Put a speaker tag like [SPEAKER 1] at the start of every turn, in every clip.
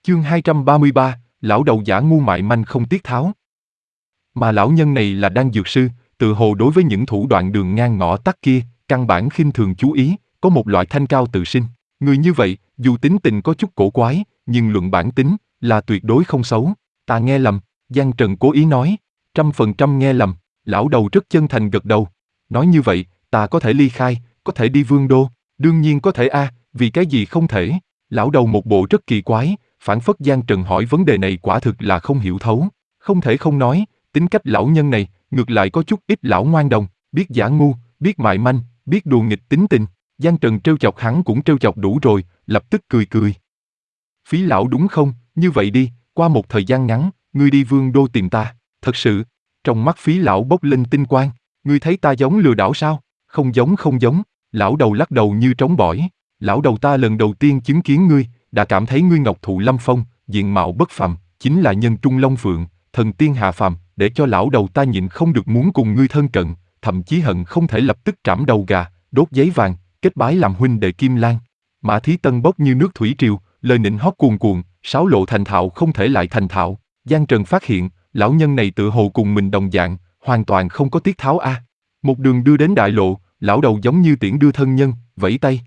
[SPEAKER 1] Chương 233, lão đầu giả ngu mại manh không tiếc tháo. Mà lão nhân này là đan dược sư, tự hồ đối với những thủ đoạn đường ngang ngõ tắt kia, căn bản khinh thường chú ý, có một loại thanh cao tự sinh. Người như vậy, dù tính tình có chút cổ quái, nhưng luận bản tính, là tuyệt đối không xấu. Ta nghe lầm, Giang Trần cố ý nói, 100% nghe lầm, lão đầu rất chân thành gật đầu. Nói như vậy, ta có thể ly khai, có thể đi Vương Đô, đương nhiên có thể a, vì cái gì không thể? Lão đầu một bộ rất kỳ quái, phảng phất Giang Trần hỏi vấn đề này quả thực là không hiểu thấu. Không thể không nói, tính cách lão nhân này, ngược lại có chút ít lão ngoan đồng, biết giả ngu, biết mại manh, biết đùa nghịch tính tình. Giang Trần trêu chọc hắn cũng trêu chọc đủ rồi, lập tức cười cười. Phí lão đúng không, như vậy đi, qua một thời gian ngắn, ngươi đi Vương Đô tìm ta, thật sự. Trong mắt Phí lão bốc lên tinh quang, ngươi thấy ta giống lừa đảo sao? Không giống không giống, lão đầu lắc đầu như trống bỏi. Lão đầu ta lần đầu tiên chứng kiến ngươi, đã cảm thấy ngươi ngọc thụ lâm phong, diện mạo bất phàm, chính là nhân trung long phượng, thần tiên hạ phàm, để cho lão đầu ta nhịn không được muốn cùng ngươi thân cận, thậm chí hận không thể lập tức trảm đầu gà, đốt giấy vàng, kết bái làm huynh đệ Kim Lan. Mã Thí Tân bốc như nước thủy triều, lời nịnh hót cuồn cuộn, sáo lộ thành thạo không thể lại thành thạo. Giang Trần phát hiện, lão nhân này tự hồ cùng mình đồng dạng, hoàn toàn không có tiết tháo a. Một đường đưa đến đại lộ, lão đầu giống như tiễn đưa thân nhân, vẫy tay.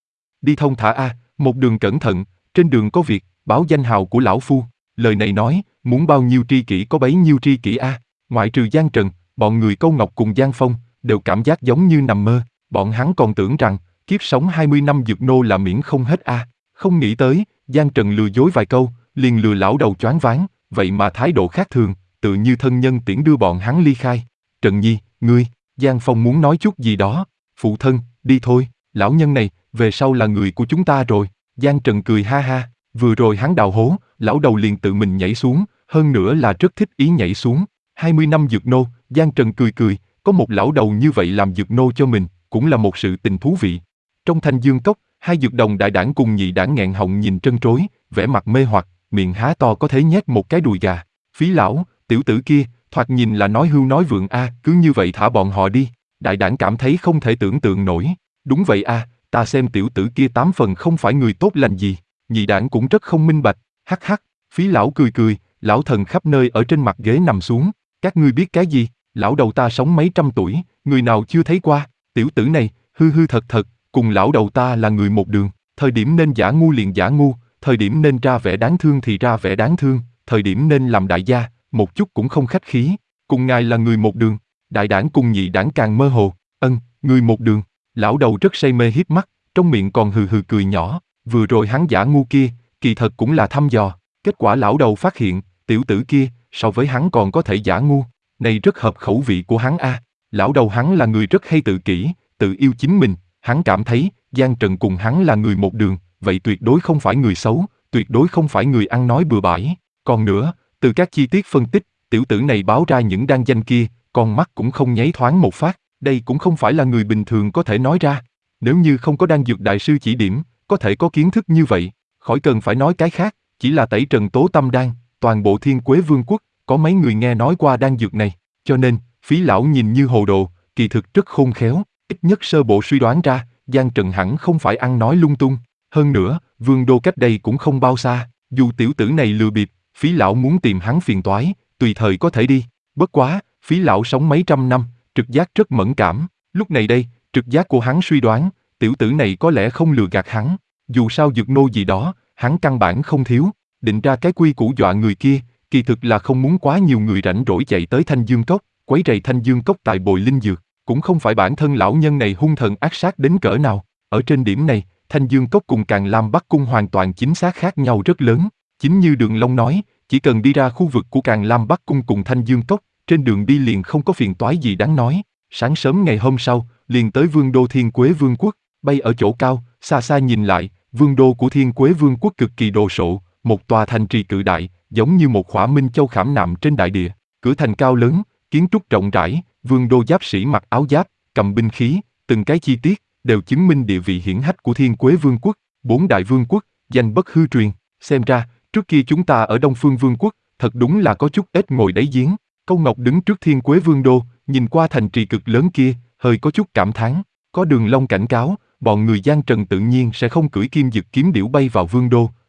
[SPEAKER 1] Đi thông thả a, một đường cẩn thận, trên đường có việc, báo danh hào của lão phu. Lời này nói, muốn bao nhiêu tri kỷ có bấy nhiêu tri kỷ a. Ngoại trừ Giang Trần, bọn người Câu Ngọc cùng Giang Phong, đều cảm giác giống như nằm mơ. Bọn hắn còn tưởng rằng, kiếp sống 20 năm dược nô là miễn không hết a. Không nghĩ tới, Giang Trần lừa dối vài câu, liền lừa lão đầu choáng váng, vậy mà thái độ khác thường, tự như thân nhân tiễn đưa bọn hắn ly khai. Trần Nhi, ngươi, Giang Phong muốn nói chút gì đó. Phụ thân, đi thôi, lão nhân này, về sau là người của chúng ta rồi. Giang Trần cười ha ha, vừa rồi hắn đào hố, lão đầu liền tự mình nhảy xuống, hơn nữa là rất thích ý nhảy xuống. 20 năm dược nô, Giang Trần cười cười, có một lão đầu như vậy làm dược nô cho mình, cũng là một sự tình thú vị. Trong Thanh Dương Cốc, hai dược đồng đại đảng cùng nhị đảng nghẹn họng nhìn trân trối, vẻ mặt mê hoặc, miệng há to có thể nhét một cái đùi gà. Phí lão, tiểu tử kia, thoạt nhìn là nói hưu nói vượng a, cứ như vậy thả bọn họ đi. Đại đảng cảm thấy không thể tưởng tượng nổi. Đúng vậy a, ta xem tiểu tử kia 8 phần không phải người tốt lành gì. Nhị đảng cũng rất không minh bạch, hắc hắc. Phí lão cười cười, lão thần khắp nơi ở trên mặt ghế nằm xuống. Các ngươi biết cái gì? Lão đầu ta sống mấy trăm tuổi, người nào chưa thấy qua. Tiểu tử này, hư hư thật thật, cùng lão đầu ta là người một đường. Thời điểm nên giả ngu liền giả ngu, thời điểm nên ra vẻ đáng thương thì ra vẻ đáng thương, thời điểm nên làm đại gia, một chút cũng không khách khí. Cùng ngài là người một đường. Đại đảng cùng nhị đảng càng mơ hồ. Người một đường. Lão đầu rất say mê híp mắt, trong miệng còn hừ hừ cười nhỏ. Vừa rồi hắn giả ngu kia, kỳ thật cũng là thăm dò. Kết quả lão đầu phát hiện, tiểu tử kia, so với hắn còn có thể giả ngu. Này rất hợp khẩu vị của hắn a. Lão đầu hắn là người rất hay tự kỷ, tự yêu chính mình. Hắn cảm thấy, Giang Trần cùng hắn là người một đường, vậy tuyệt đối không phải người xấu, tuyệt đối không phải người ăn nói bừa bãi. Còn nữa, từ các chi tiết phân tích, tiểu tử này báo ra những đan danh kia, con mắt cũng không nháy thoáng một phát, đây cũng không phải là người bình thường có thể nói ra. Nếu như không có đan dược đại sư chỉ điểm, có thể có kiến thức như vậy, khỏi cần phải nói cái khác, chỉ là tẩy trần tố tâm đan, toàn bộ Thiên Quế Vương quốc, có mấy người nghe nói qua đan dược này, cho nên, Phí lão nhìn như hồ đồ, kỳ thực rất khôn khéo, ít nhất sơ bộ suy đoán ra, Giang Trần hẳn không phải ăn nói lung tung. Hơn nữa, Vương Đô cách đây cũng không bao xa, dù tiểu tử này lừa bịp, Phí lão muốn tìm hắn phiền toái, tùy thời có thể đi. Bất quá, Phí lão sống mấy trăm năm, trực giác rất mẫn cảm. Lúc này đây, trực giác của hắn suy đoán, tiểu tử này có lẽ không lừa gạt hắn. Dù sao dược nô gì đó, hắn căn bản không thiếu. Định ra cái quy củ dọa người kia, kỳ thực là không muốn quá nhiều người rảnh rỗi chạy tới Thanh Dương Cốc, quấy rầy Thanh Dương Cốc tại bồi linh dược. Cũng không phải bản thân lão nhân này hung thần ác sát đến cỡ nào. Ở trên điểm này, Thanh Dương Cốc cùng Càn Lam Bắc Cung hoàn toàn chính xác khác nhau rất lớn. Chính như Đường Long nói, chỉ cần đi ra khu vực của Càn Lam Bắc Cung cùng Thanh Dương Cốc, trên đường đi liền không có phiền toái gì đáng nói. Sáng sớm ngày hôm sau, liền tới Vương Đô Thiên Quế Vương quốc, bay ở chỗ cao, xa xa nhìn lại, Vương Đô của Thiên Quế Vương quốc cực kỳ đồ sộ, một tòa thành trì cự đại, giống như một khỏa minh châu khảm nạm trên đại địa, cửa thành cao lớn, kiến trúc rộng rãi, Vương Đô giáp sĩ mặc áo giáp, cầm binh khí, từng cái chi tiết đều chứng minh địa vị hiển hách của Thiên Quế Vương quốc, 4 đại vương quốc, danh bất hư truyền. Xem ra, trước kia chúng ta ở Đông Phương Vương quốc, thật đúng là có chút ếch ngồi đáy giếng. Câu Ngọc đứng trước Thiên Quế Vương Đô, nhìn qua thành trì cực lớn kia, hơi có chút cảm thán. Có Đường Long cảnh cáo, bọn người Giang Trần tự nhiên sẽ không cưỡi kim dực kiếm điểu bay vào Vương Đô,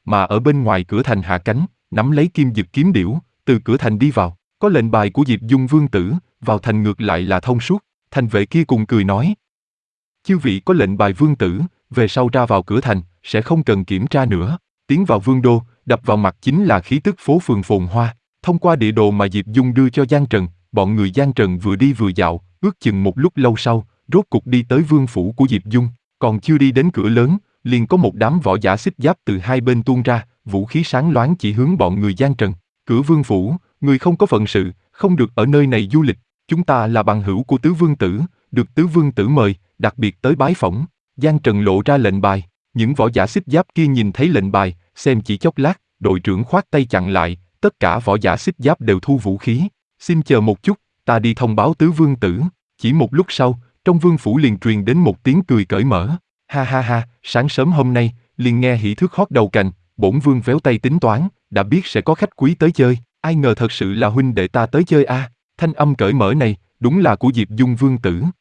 [SPEAKER 1] mà ở bên ngoài cửa thành hạ cánh, nắm lấy kim dực kiếm điểu, từ cửa thành đi vào. Có lệnh bài của Diệp Dung vương tử, vào thành ngược lại là thông suốt. Thành vệ kia cùng cười nói: chư vị có lệnh bài vương tử, về sau ra vào cửa thành, sẽ không cần kiểm tra nữa. Tiến vào vương đô, đập vào mặt chính là khí tức phố phường phồn hoa. Thông qua địa đồ mà Diệp Dung đưa cho Giang Trần, bọn người Giang Trần vừa đi vừa dạo, ước chừng một lúc lâu sau, rốt cục đi tới vương phủ của Diệp Dung. Còn chưa đi đến cửa lớn, liền có một đám võ giả xích giáp từ hai bên tuôn ra, vũ khí sáng loáng chỉ hướng bọn người Giang Trần. Cửa vương phủ, người không có phận sự, không được ở nơi này du lịch. Chúng ta là bằng hữu của tứ vương tử, được tứ vương tử mời, đặc biệt tới bái phỏng. Giang Trần lộ ra lệnh bài. Những võ giả xích giáp kia nhìn thấy lệnh bài, xem chỉ chốc lát, đội trưởng khoát tay chặn lại, tất cả võ giả xích giáp đều thu vũ khí. Xin chờ một chút, ta đi thông báo tứ vương tử. Chỉ một lúc sau, trong vương phủ liền truyền đến một tiếng cười cởi mở. Ha ha ha, sáng sớm hôm nay, liền nghe hỉ thước hót đầu cành, bổn vương véo tay tính toán, đã biết sẽ có khách quý tới chơi, ai ngờ thật sự là huynh đệ ta tới chơi a. Thanh âm cởi mở này, đúng là của Diệp Dung vương tử.